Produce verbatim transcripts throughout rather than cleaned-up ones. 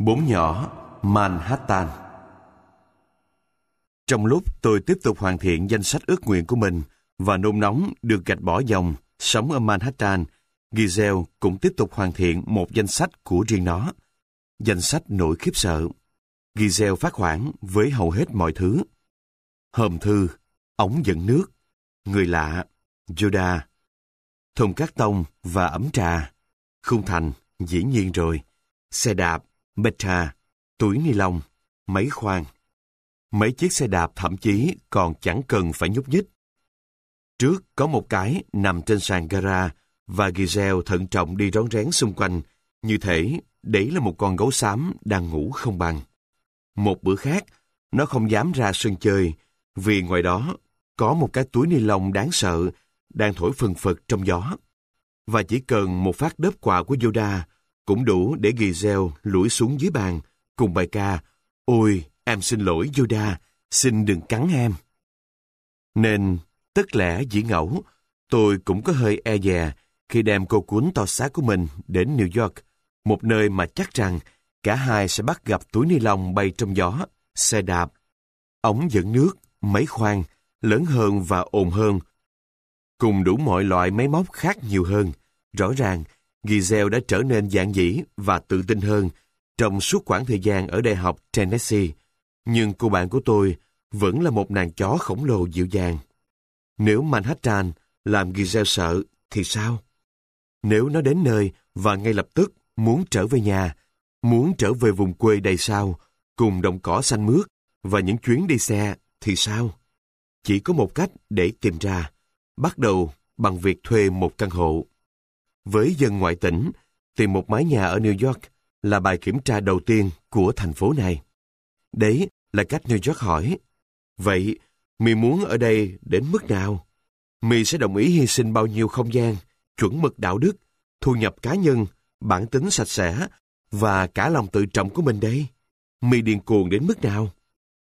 Bốn nhỏ Manhattan. Trong lúc tôi tiếp tục hoàn thiện danh sách ước nguyện của mình và nôn nóng được gạch bỏ dòng sống ở Manhattan, Giselle cũng tiếp tục hoàn thiện một danh sách của riêng nó. Danh sách nỗi khiếp sợ. Giselle phát hoảng với hầu hết mọi thứ. Hòm thư, ống dẫn nước, người lạ, Yoda, thùng cát tông và ấm trà, khung thành, dĩ nhiên rồi, xe đạp, beta, túi ni lông, máy khoan. Mấy chiếc xe đạp thậm chí còn chẳng cần phải nhúc nhích. Trước có một cái nằm trên sàn gara và Giselle thận trọng đi rón rén xung quanh, như thể đấy là một con gấu xám đang ngủ không bằng. Một bữa khác, nó không dám ra sân chơi, vì ngoài đó có một cái túi ni lông đáng sợ đang thổi phừng phật trong gió. Và chỉ cần một phát đớp quạ của Yoda cũng đủ để Giselle lủi xuống dưới bàn cùng bài ca "Ôi, em xin lỗi Yoda, xin đừng cắn em." Nên, tất lẽ dĩ ngẫu, tôi cũng có hơi e dè khi đem cô cuốn to xác của mình đến New York, một nơi mà chắc rằng cả hai sẽ bắt gặp túi ni lông bay trong gió, xe đạp, ống dẫn nước, máy khoan, lớn hơn và ồn hơn, cùng đủ mọi loại máy móc khác nhiều hơn. Rõ ràng, Giselle đã trở nên dạn dĩ và tự tin hơn trong suốt quãng thời gian ở Đại học Tennessee, nhưng cô bạn của tôi vẫn là một nàng chó khổng lồ dịu dàng. Nếu Manhattan làm Giselle sợ thì sao? Nếu nó đến nơi và ngay lập tức muốn trở về nhà, muốn trở về vùng quê đầy sao, cùng đồng cỏ xanh mướt và những chuyến đi xe thì sao? Chỉ có một cách để tìm ra, bắt đầu bằng việc thuê một căn hộ. Với dân ngoại tỉnh, tìm một mái nhà ở New York là bài kiểm tra đầu tiên của thành phố này. Đấy là cách New York hỏi, vậy, mi muốn ở đây đến mức nào? Mi sẽ đồng ý hy sinh bao nhiêu không gian, chuẩn mực đạo đức, thu nhập cá nhân, bản tính sạch sẽ và cả lòng tự trọng của mình đây? Mi điên cuồng đến mức nào?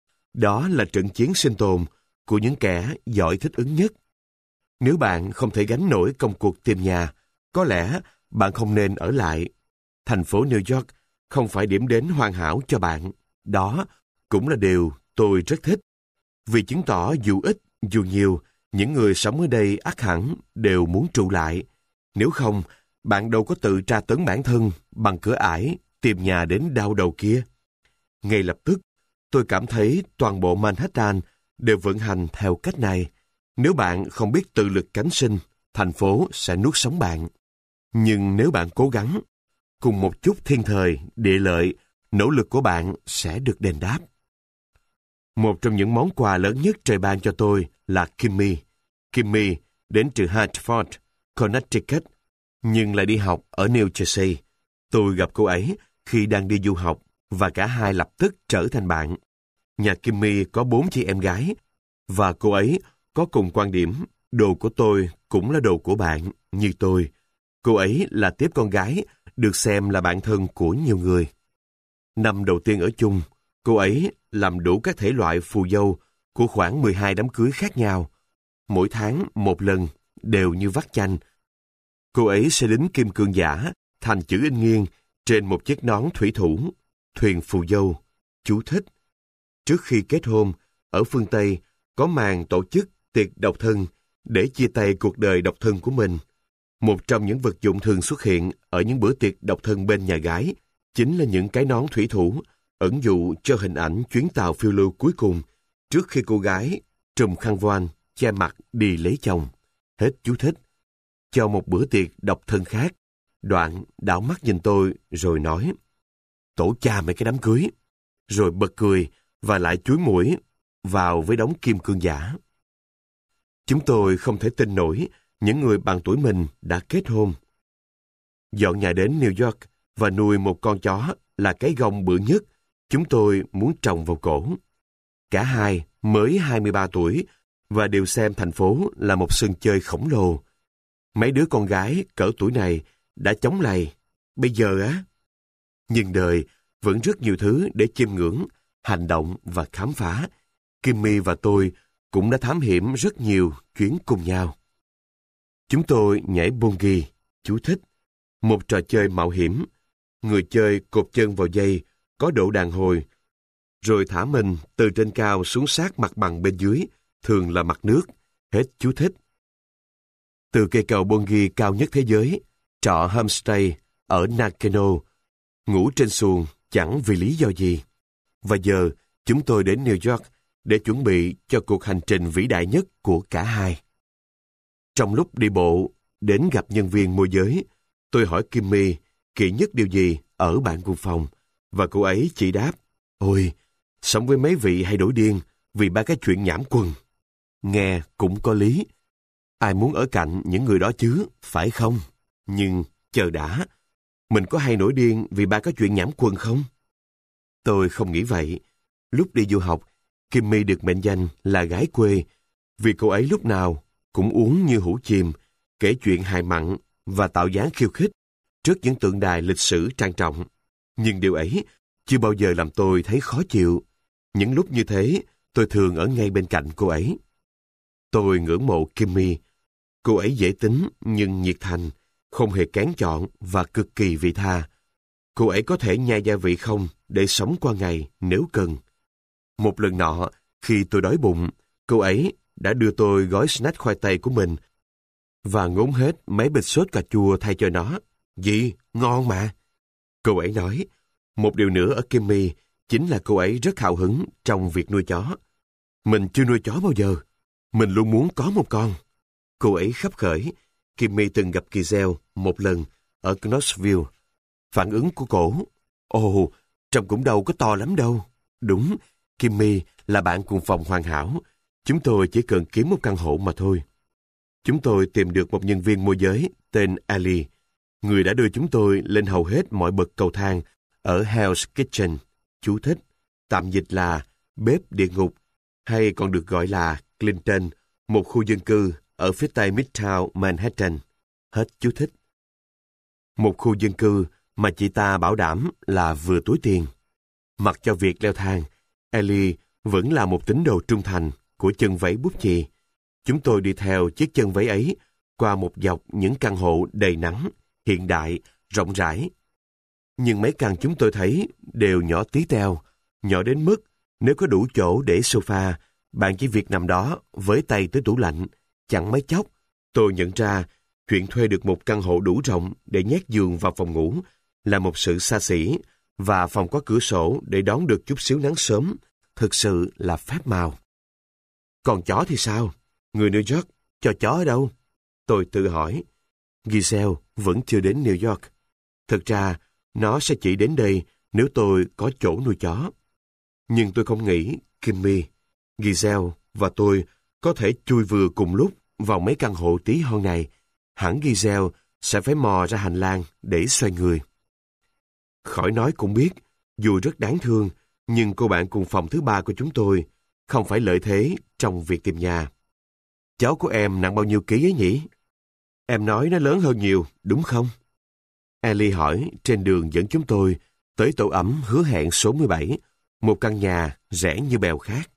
Đó là trận chiến sinh tồn của những kẻ giỏi thích ứng nhất. Nếu bạn không thể gánh nổi công cuộc tìm nhà, có lẽ bạn không nên ở lại. Thành phố New York không phải điểm đến hoàn hảo cho bạn. Đó cũng là điều tôi rất thích, vì chứng tỏ dù ít, dù nhiều, những người sống ở đây ắt hẳn đều muốn trụ lại. Nếu không, bạn đâu có tự tra tấn bản thân bằng cửa ải tìm nhà đến đau đầu kia. Ngay lập tức, tôi cảm thấy toàn bộ Manhattan đều vận hành theo cách này. Nếu bạn không biết tự lực cánh sinh, thành phố sẽ nuốt sống bạn. Nhưng nếu bạn cố gắng, cùng một chút thiên thời, địa lợi, nỗ lực của bạn sẽ được đền đáp. Một trong những món quà lớn nhất trời ban cho tôi là Kimmy. Kimmy đến từ Hartford, Connecticut, nhưng lại đi học ở New Jersey. Tôi gặp cô ấy khi đang đi du học và cả hai lập tức trở thành bạn. Nhà Kimmy có bốn chị em gái và cô ấy có cùng quan điểm đồ của tôi cũng là đồ của bạn, như tôi. Cô ấy là tiếp con gái được xem là bạn thân của nhiều người. Năm đầu tiên ở chung, cô ấy làm đủ các thể loại phù dâu của khoảng mười hai đám cưới khác nhau. Mỗi tháng một lần, đều như vắt chanh. Cô ấy sẽ đính kim cương giả thành chữ in nghiêng trên một chiếc nón thủy thủ, thuyền phù dâu. Chú thích. Trước khi kết hôn, ở phương Tây có màn tổ chức tiệc độc thân để chia tay cuộc đời độc thân của mình. Một trong những vật dụng thường xuất hiện ở những bữa tiệc độc thân bên nhà gái chính là những cái nón thủy thủ, ẩn dụ cho hình ảnh chuyến tàu phiêu lưu cuối cùng trước khi cô gái trùm khăn voan che mặt đi lấy chồng. Hết chú thích. Cho một bữa tiệc độc thân khác, Đoạn đảo mắt nhìn tôi rồi nói: "Tổ cha mấy cái đám cưới." Rồi bật cười và lại chúi mũi vào với đống kim cương giả. Chúng tôi không thể tin nổi những người bằng tuổi mình đã kết hôn. Dọn nhà đến New York và nuôi một con chó là cái gông bự nhất chúng tôi muốn trồng vào cổ. Cả hai mới hai mươi ba tuổi và đều xem thành phố là một sân chơi khổng lồ. Mấy đứa con gái cỡ tuổi này đã chống lầy. Bây giờ á, nhưng đời vẫn rất nhiều thứ để chiêm ngưỡng, hành động và khám phá. Kimmy và tôi cũng đã thám hiểm rất nhiều chuyến cùng nhau. Chúng tôi nhảy bungee, chú thích, một trò chơi mạo hiểm. Người chơi cột chân vào dây có độ đàn hồi, rồi thả mình từ trên cao xuống sát mặt bằng bên dưới, thường là mặt nước. Hết chú thích. Từ cây cầu Bongi cao nhất thế giới, trọ homestay ở Nakano, ngủ trên xuồng chẳng vì lý do gì. Và giờ, chúng tôi đến New York để chuẩn bị cho cuộc hành trình vĩ đại nhất của cả hai. Trong lúc đi bộ, đến gặp nhân viên môi giới, tôi hỏi Kimmy kỹ nhất điều gì ở bạn cùng phòng, và cô ấy chỉ đáp, ôi, sống với mấy vị hay đổi điên vì ba cái chuyện nhảm quần. Nghe cũng có lý. Ai muốn ở cạnh những người đó chứ, phải không? Nhưng, chờ đã, mình có hay nổi điên vì ba cái chuyện nhảm quần không? Tôi không nghĩ vậy. Lúc đi du học, Kimmy được mệnh danh là gái quê, vì cô ấy lúc nào cũng uống như hũ chìm, kể chuyện hài mặn và tạo dáng khiêu khích trước những tượng đài lịch sử trang trọng. Nhưng điều ấy chưa bao giờ làm tôi thấy khó chịu. Những lúc như thế, tôi thường ở ngay bên cạnh cô ấy. Tôi ngưỡng mộ Kimmy. Cô ấy dễ tính nhưng nhiệt thành, không hề kén chọn và cực kỳ vị tha. Cô ấy có thể nhai gia vị không để sống qua ngày nếu cần. Một lần nọ, khi tôi đói bụng, cô ấy đã đưa tôi gói snack khoai tây của mình và ngốn hết mấy bịch sốt cà chua thay cho nó. Gì? Ngon mà. Cô ấy nói. Một điều nữa ở Kimmy chính là cô ấy rất hào hứng trong việc nuôi chó. Mình chưa nuôi chó bao giờ. Mình luôn muốn có một con. Cô ấy khấp khởi. Kimmy từng gặp Giselle một lần ở Knoxville. Phản ứng của cổ. Ồ, trông cũng đâu có to lắm đâu. Đúng, Kimmy là bạn cùng phòng hoàn hảo. Chúng tôi chỉ cần kiếm một căn hộ mà thôi. Chúng tôi tìm được một nhân viên môi giới tên Ali, người đã đưa chúng tôi lên hầu hết mọi bậc cầu thang ở Hell's Kitchen, chú thích, tạm dịch là bếp địa ngục, hay còn được gọi là Clinton, một khu dân cư ở phía tây Midtown Manhattan. Hết chú thích. Một khu dân cư mà chị ta bảo đảm là vừa túi tiền. Mặc cho việc leo thang, Ellie vẫn là một tín đồ trung thành của chân váy bút chì. Chúng tôi đi theo chiếc chân váy ấy qua một dọc những căn hộ đầy nắng, hiện đại, rộng rãi. Nhưng mấy căn chúng tôi thấy đều nhỏ tí teo, nhỏ đến mức nếu có đủ chỗ để sofa, bạn chỉ việc nằm đó với tay tới tủ lạnh. Chẳng mấy chốc, tôi nhận ra chuyện thuê được một căn hộ đủ rộng để nhét giường vào phòng ngủ là một sự xa xỉ, và phòng có cửa sổ để đón được chút xíu nắng sớm thực sự là phép màu. Còn chó thì sao? Người New York cho chó ở đâu? Tôi tự hỏi. Giselle vẫn chưa đến New York. Thực ra, nó sẽ chỉ đến đây nếu tôi có chỗ nuôi chó. Nhưng tôi không nghĩ Kimmy, Giselle và tôi có thể chui vừa cùng lúc vào mấy căn hộ tí hon này. Hẳn Giselle sẽ phải mò ra hành lang để xoay người. Khỏi nói cũng biết, dù rất đáng thương, nhưng cô bạn cùng phòng thứ ba của chúng tôi không phải lợi thế trong việc tìm nhà. Cháu của em nặng bao nhiêu ký ấy nhỉ? Em nói nó lớn hơn nhiều, đúng không? Ellie hỏi trên đường dẫn chúng tôi tới tổ ấm hứa hẹn số mười bảy, một căn nhà rẻ như bèo khác.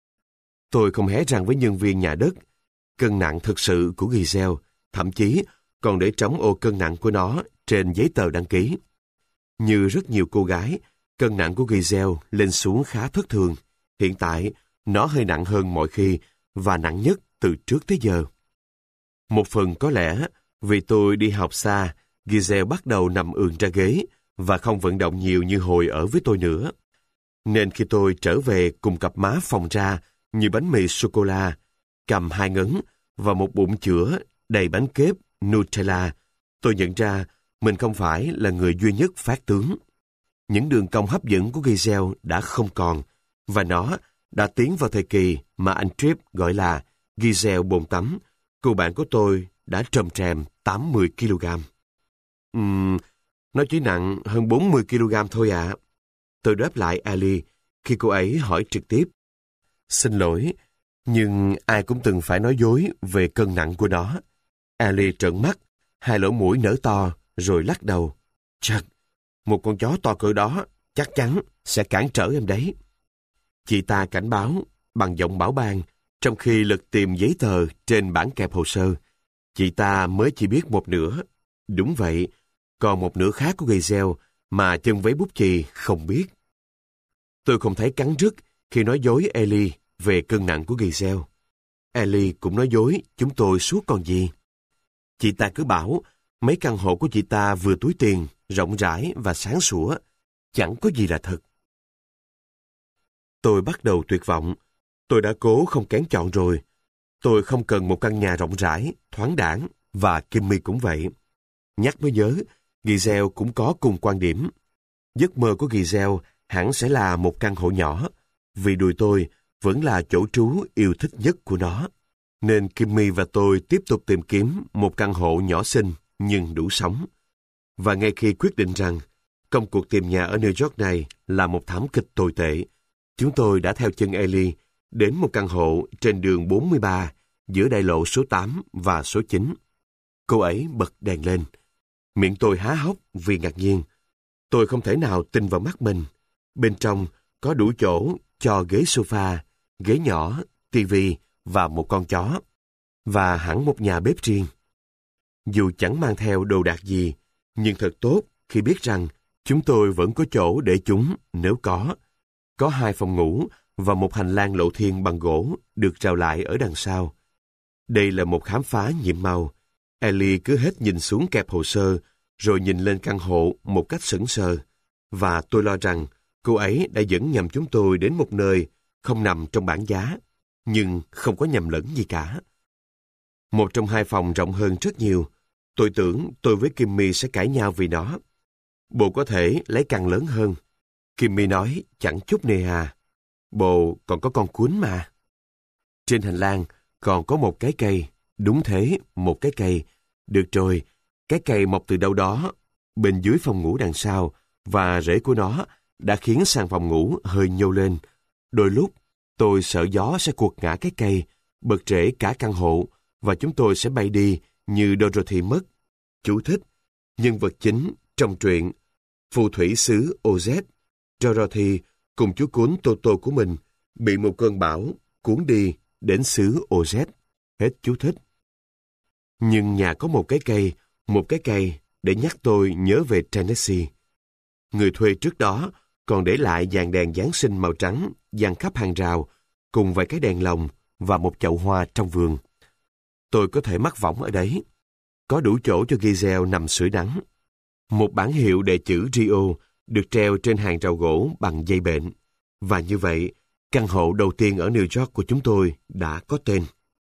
Tôi không hé răng với nhân viên nhà đất. Cân nặng thực sự của Giselle, thậm chí còn để trống ô cân nặng của nó trên giấy tờ đăng ký. Như rất nhiều cô gái, cân nặng của Giselle lên xuống khá thất thường. Hiện tại, nó hơi nặng hơn mọi khi và nặng nhất từ trước tới giờ. Một phần có lẽ vì tôi đi học xa, Giselle bắt đầu nằm ườn ra ghế và không vận động nhiều như hồi ở với tôi nữa. Nên khi tôi trở về cùng cặp má phồng ra như bánh mì sô-cô-la, cầm hai ngấn và một bụng chữa đầy bánh kếp Nutella, tôi nhận ra mình không phải là người duy nhất phát tướng. Những đường cong hấp dẫn của Giselle đã không còn, và nó đã tiến vào thời kỳ mà anh Tripp gọi là Giselle bồn tắm. Cô bạn của tôi đã trầm trèm tám mươi ki lô gam. Ừm, nó chỉ nặng hơn bốn mươi ki lô gam thôi ạ. À. Tôi đáp lại Ali khi cô ấy hỏi trực tiếp. Xin lỗi, nhưng ai cũng từng phải nói dối về cân nặng của nó. Ali trợn mắt, hai lỗ mũi nở to, rồi lắc đầu. Chật, một con chó to cỡ đó chắc chắn sẽ cản trở em đấy. Chị ta cảnh báo bằng giọng bảo ban, trong khi lật tìm giấy tờ trên bản kẹp hồ sơ. Chị ta mới chỉ biết một nửa. Đúng vậy, còn một nửa khác của Giselle mà chân váy bút chì không biết. Tôi không thấy cắn rứt khi nói dối Ellie về cân nặng của Giselle. Ellie cũng nói dối chúng tôi suốt còn gì. Chị ta cứ bảo mấy căn hộ của chị ta vừa túi tiền, rộng rãi và sáng sủa, chẳng có gì là thật. Tôi bắt đầu tuyệt vọng. Tôi đã cố không kén chọn rồi. Tôi không cần một căn nhà rộng rãi, thoáng đãng, và Kimmy cũng vậy. Nhắc mới nhớ, Giselle cũng có cùng quan điểm. Giấc mơ của Giselle hẳn sẽ là một căn hộ nhỏ, vì đùi tôi vẫn là chỗ trú yêu thích nhất của nó. Nên Kimmy và tôi tiếp tục tìm kiếm một căn hộ nhỏ xinh nhưng đủ sống. Và ngay khi quyết định rằng công cuộc tìm nhà ở New York này là một thảm kịch tồi tệ, chúng tôi đã theo chân Ellie đến một căn hộ trên đường bốn mươi ba giữa đại lộ số tám và số chín. Cô ấy bật đèn lên. Miệng tôi há hốc vì ngạc nhiên. Tôi không thể nào tin vào mắt mình. Bên trong có đủ chỗ cho ghế sofa, ghế nhỏ, tivi và một con chó. Và hẳn một nhà bếp riêng. Dù chẳng mang theo đồ đạc gì, nhưng thật tốt khi biết rằng chúng tôi vẫn có chỗ để chúng nếu có. Có hai phòng ngủ và một hành lang lộ thiên bằng gỗ được rào lại ở đằng sau. Đây là một khám phá nhiệm màu. Ellie cứ hết nhìn xuống kẹp hồ sơ, rồi nhìn lên căn hộ một cách sững sờ. Và tôi lo rằng cô ấy đã dẫn nhầm chúng tôi đến một nơi không nằm trong bảng giá, nhưng không có nhầm lẫn gì cả. Một trong hai phòng rộng hơn rất nhiều. Tôi tưởng tôi với Kimmy sẽ cãi nhau vì nó. Bồ có thể lấy căn lớn hơn. Kimmy nói chẳng chút nề hà. Bồ còn có con cuốn mà. Trên hành lang còn có một cái cây. Đúng thế, một cái cây. Được rồi, cái cây mọc từ đâu đó bên dưới phòng ngủ đằng sau, và rễ của nó đã khiến sàn phòng ngủ hơi nhô lên. Đôi lúc tôi sợ gió sẽ quật ngã cái cây, bật rễ cả căn hộ, và chúng tôi sẽ bay đi như Dorothy mất. Chú thích: nhân vật chính trong truyện Phù thủy xứ Oz, Dorothy cùng chú cún Toto của mình bị một cơn bão cuốn đi đến xứ Oz. Hết chú thích. Nhưng nhà có một cái cây, một cái cây để nhắc tôi nhớ về Tennessee. Người thuê trước đó còn để lại dàn đèn Giáng sinh màu trắng dàn khắp hàng rào, cùng vài cái đèn lồng và một chậu hoa trong vườn. Tôi có thể mắc võng ở đấy. Có đủ chỗ cho Giselle nằm sưởi nắng. Một bảng hiệu đề chữ Rio được treo trên hàng rào gỗ bằng dây bện. Và như vậy, căn hộ đầu tiên ở New York của chúng tôi đã có tên.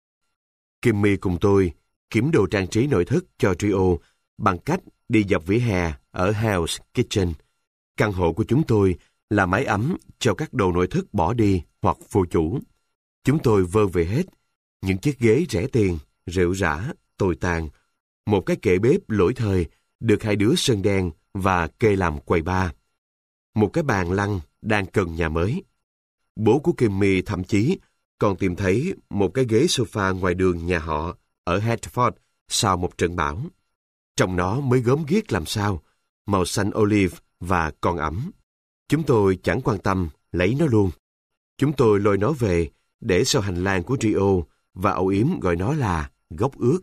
Kimmy cùng tôi kiếm đồ trang trí nội thất cho Rio bằng cách đi dọc vỉa hè ở Hell's Kitchen. Căn hộ của chúng tôi là mái ấm cho các đồ nội thất bỏ đi hoặc vô chủ. Chúng tôi vơ về hết. Những chiếc ghế rẻ tiền, rệu rã, tồi tàn. Một cái kệ bếp lỗi thời được hai đứa sơn đen và kê làm quầy bar. Một cái bàn lăn đang cần nhà mới. Bố của Kimmy thậm chí còn tìm thấy một cái ghế sofa ngoài đường nhà họ ở Hartford sau một trận bão. Trong nó mới gớm ghiếc làm sao, màu xanh olive và còn ẩm. Chúng tôi chẳng quan tâm, lấy nó luôn. Chúng tôi lôi nó về để sau hành lang của Rio và âu yếm gọi nó là góc ướt.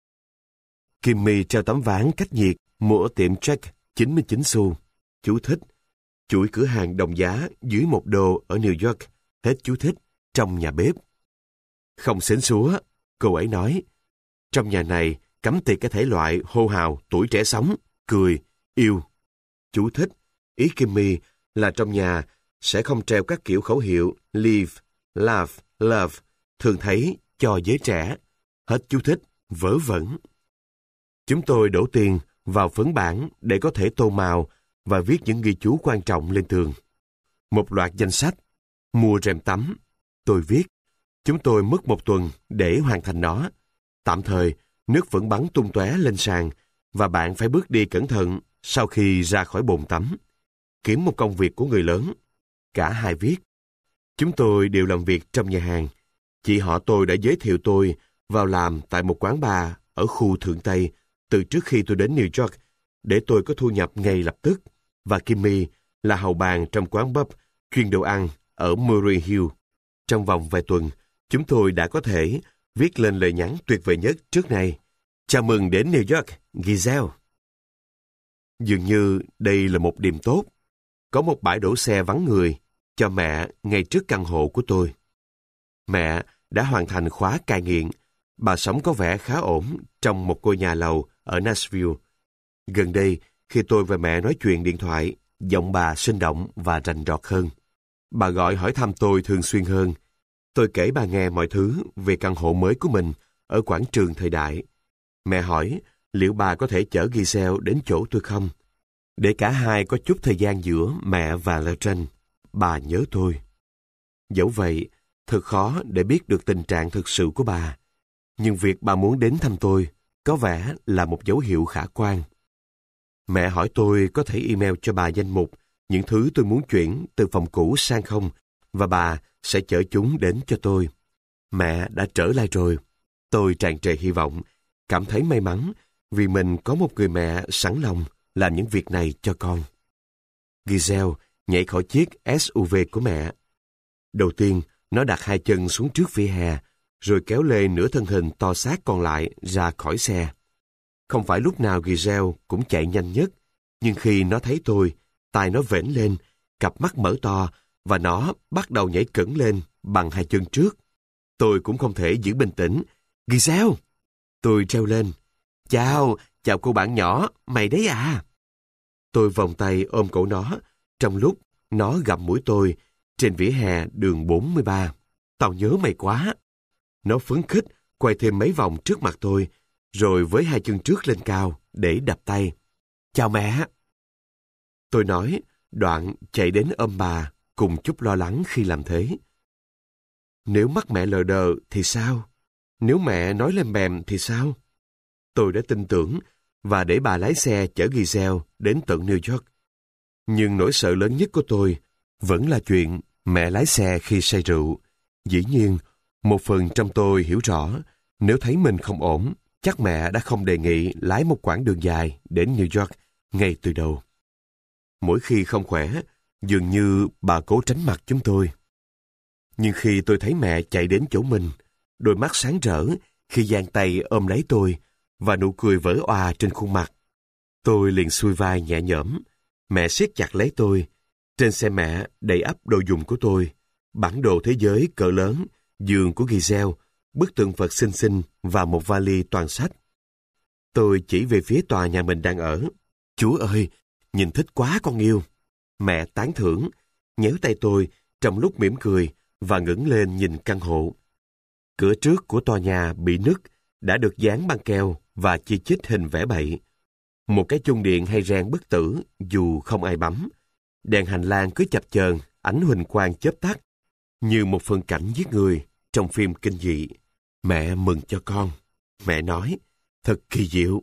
Kimmy treo tấm ván cách nhiệt mua ở tiệm Jack chín mươi chín xu. Chú thích: chuỗi cửa hàng đồng giá dưới một đô ở New York. Hết chú thích. Trong nhà bếp. Không xến xúa, cô ấy nói. Trong nhà này cấm tiệt cái thể loại hô hào tuổi trẻ sống, cười, yêu. Chú thích: ý Kimmy là trong nhà sẽ không treo các kiểu khẩu hiệu live, laugh, love, thường thấy cho giới trẻ. Hết chú thích. Vớ vẩn. Chúng tôi đổ tiền vào phấn bản để có thể tô màu và viết những ghi chú quan trọng lên tường. Một loạt danh sách. Mua rèm tắm. Tôi viết. Chúng tôi mất một tuần để hoàn thành nó. Tạm thời, nước vẫn bắn tung tóe lên sàn và bạn phải bước đi cẩn thận sau khi ra khỏi bồn tắm. Kiếm một công việc của người lớn. Cả hai viết. Chúng tôi đều làm việc trong nhà hàng. Chị họ tôi đã giới thiệu tôi vào làm tại một quán bar ở khu Thượng Tây từ trước khi tôi đến New York để tôi có thu nhập ngay lập tức. Và Kimmy là hầu bàn trong quán pub chuyên đồ ăn ở Murray Hill. Trong vòng vài tuần, chúng tôi đã có thể viết lên lời nhắn tuyệt vời nhất trước nay. Chào mừng đến New York, Giselle. Dường như đây là một điểm tốt. Có một bãi đổ xe vắng người, cho mẹ ngay trước căn hộ của tôi. Mẹ đã hoàn thành khóa cai nghiện. Bà sống có vẻ khá ổn trong một ngôi nhà lầu ở Nashville. Gần đây, khi tôi và mẹ nói chuyện điện thoại, giọng bà sinh động và rành rọt hơn. Bà gọi hỏi thăm tôi thường xuyên hơn. Tôi kể bà nghe mọi thứ về căn hộ mới của mình ở quảng trường thời đại. Mẹ hỏi liệu bà có thể chở Giselle đến chỗ tôi không, để cả hai có chút thời gian giữa mẹ và Laurent. Bà nhớ tôi. Dẫu vậy, thật khó để biết được tình trạng thực sự của bà. Nhưng việc bà muốn đến thăm tôi có vẻ là một dấu hiệu khả quan. Mẹ hỏi tôi có thể email cho bà danh mục những thứ tôi muốn chuyển từ phòng cũ sang không, và bà sẽ chở chúng đến cho tôi. Mẹ đã trở lại rồi. Tôi tràn trề hy vọng, cảm thấy may mắn vì mình có một người mẹ sẵn lòng làm những việc này cho con. Giselle nhảy khỏi chiếc ét u vê của mẹ. Đầu tiên, nó đặt hai chân xuống trước vỉa hè, rồi kéo lê nửa thân hình to xác còn lại ra khỏi xe. Không phải lúc nào Giselle cũng chạy nhanh nhất, nhưng khi nó thấy tôi, tai nó vểnh lên, cặp mắt mở to, và nó bắt đầu nhảy cẫng lên bằng hai chân trước. Tôi cũng không thể giữ bình tĩnh. Giselle! Tôi treo lên. Chào, chào cô bạn nhỏ, mày đấy à? Tôi vòng tay ôm cổ nó, trong lúc nó gặm mũi tôi trên vỉa hè đường bốn mươi ba. Tao nhớ mày quá. Nó phấn khích, quay thêm mấy vòng trước mặt tôi, rồi với hai chân trước lên cao để đập tay. Chào mẹ! Tôi nói, đoạn chạy đến ôm bà, cùng chút lo lắng khi làm thế. Nếu mắt mẹ lờ đờ thì sao? Nếu mẹ nói lem bèm thì sao? Tôi đã tin tưởng và để bà lái xe chở Giselle đến tận New York. Nhưng nỗi sợ lớn nhất của tôi vẫn là chuyện mẹ lái xe khi say rượu. Dĩ nhiên, một phần trong tôi hiểu rõ, nếu thấy mình không ổn, chắc mẹ đã không đề nghị lái một quãng đường dài đến New York ngay từ đầu. Mỗi khi không khỏe, dường như bà cố tránh mặt chúng tôi. Nhưng khi tôi thấy mẹ chạy đến chỗ mình, đôi mắt sáng rỡ khi giang tay ôm lấy tôi và nụ cười vỡ òa trên khuôn mặt, tôi liền xuôi vai nhẹ nhõm. Mẹ siết chặt lấy tôi. Trên xe mẹ đầy ắp đồ dùng của tôi, bản đồ thế giới cỡ lớn, giường của Giselle, bức tượng Phật xinh xinh và một vali toàn sách. Tôi chỉ về phía tòa nhà mình đang ở. Chúa ơi, nhìn thích quá con yêu. Mẹ tán thưởng, nhéo tay tôi trong lúc mỉm cười và ngẩng lên nhìn căn hộ. Cửa trước của tòa nhà bị nứt, đã được dán băng keo và chi chít hình vẽ bậy. Một cái chuông điện hay reng bất tử dù không ai bấm. Đèn hành lang cứ chập chờn, ánh huỳnh quang chớp tắt, như một phân cảnh giết người trong phim kinh dị. Mẹ mừng cho con. Mẹ nói, thật kỳ diệu.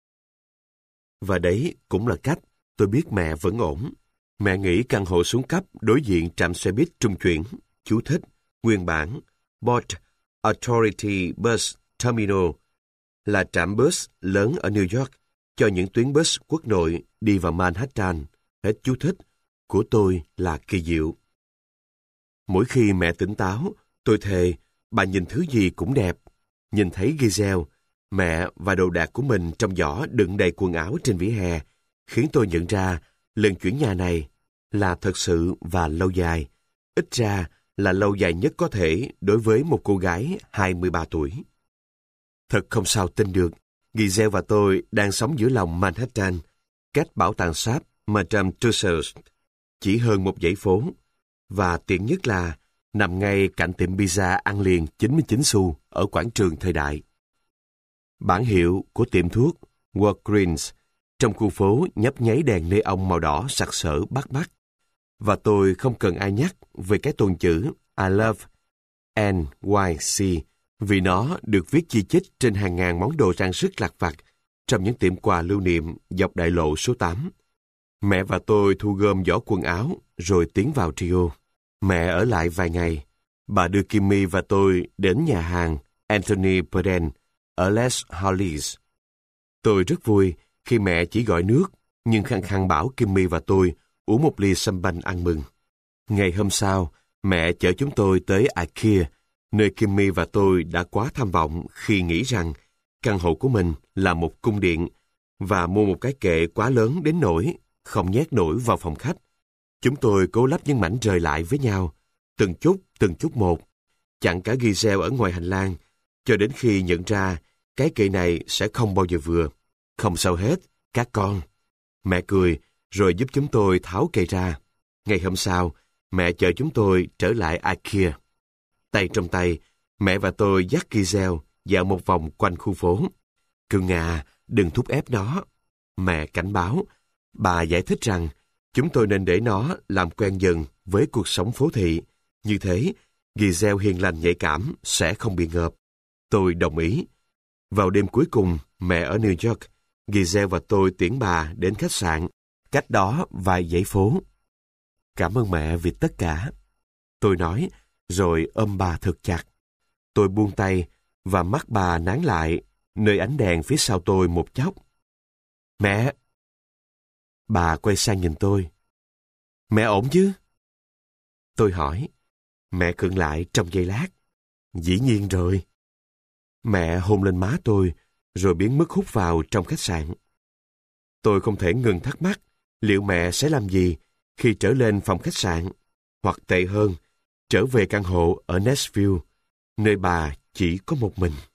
Và đấy cũng là cách tôi biết mẹ vẫn ổn. Mẹ nghĩ căn hộ xuống cấp đối diện trạm xe buýt trung chuyển. Chú thích, nguyên bản, Port Authority Bus Terminal, là trạm bus lớn ở New York cho những tuyến bus quốc nội đi vào Manhattan. Hết chú thích, của tôi là kỳ diệu. Mỗi khi mẹ tỉnh táo, tôi thề, bà nhìn thứ gì cũng đẹp. Nhìn thấy Giselle, mẹ và đồ đạc của mình trong giỏ đựng đầy quần áo trên vỉa hè, khiến tôi nhận ra lần chuyển nhà này là thật sự và lâu dài. Ít ra là lâu dài nhất có thể đối với một cô gái hai mươi ba tuổi. Thật không sao tin được, Giselle và tôi đang sống giữa lòng Manhattan, cách bảo tàng Sáp Madame Tussauds chỉ hơn một dãy phố, và tiện nhất là nằm ngay cạnh tiệm pizza ăn liền chín mươi chín xu ở quảng trường thời đại. Bảng hiệu của tiệm thuốc Walgreens trong khu phố nhấp nháy đèn neon màu đỏ sặc sỡ bắt mắt, và tôi không cần ai nhắc về cái tôn chữ I love en i xê vì nó được viết chi chít trên hàng ngàn món đồ trang sức lặt vặt trong những tiệm quà lưu niệm dọc đại lộ số tám. Mẹ và tôi thu gom giỏ quần áo rồi tiến vào Rio. Mẹ ở lại vài ngày. Bà đưa Kimmy và tôi đến nhà hàng Anthony Bourdain ở Les Halles. Tôi rất vui khi mẹ chỉ gọi nước, nhưng khăng khăng bảo Kimmy và tôi uống một ly sâm banh ăn mừng. Ngày hôm sau, mẹ chở chúng tôi tới IKEA, nơi Kimmy và tôi đã quá tham vọng khi nghĩ rằng căn hộ của mình là một cung điện, và mua một cái kệ quá lớn đến nỗi không nhét nổi vào phòng khách. Chúng tôi cố lắp những mảnh rời lại với nhau, từng chút, từng chút một, chặn cả Giselle ở ngoài hành lang, cho đến khi nhận ra cái kệ này sẽ không bao giờ vừa. Không sao hết, các con. Mẹ cười, rồi giúp chúng tôi tháo kệ ra. Ngày hôm sau, mẹ chở chúng tôi trở lại IKEA. Tay trong tay, mẹ và tôi dắt Giselle dạo một vòng quanh khu phố. Cưng à, đừng thúc ép nó. Mẹ cảnh báo. Bà giải thích rằng chúng tôi nên để nó làm quen dần với cuộc sống phố thị. Như thế, Giselle hiền lành nhạy cảm sẽ không bị ngợp. Tôi đồng ý. Vào đêm cuối cùng, mẹ ở New York, Giselle và tôi tiễn bà đến khách sạn, cách đó vài dãy phố. Cảm ơn mẹ vì tất cả. Tôi nói, rồi ôm bà thật chặt. Tôi buông tay và mắt bà nán lại nơi ánh đèn phía sau tôi một chốc. Mẹ! Bà quay sang nhìn tôi. Mẹ ổn chứ? Tôi hỏi. Mẹ khựng lại trong giây lát. Dĩ nhiên rồi. Mẹ hôn lên má tôi, rồi biến mất hút vào trong khách sạn. Tôi không thể ngừng thắc mắc liệu mẹ sẽ làm gì khi trở lên phòng khách sạn, hoặc tệ hơn, trở về căn hộ ở Nashville, nơi bà chỉ có một mình.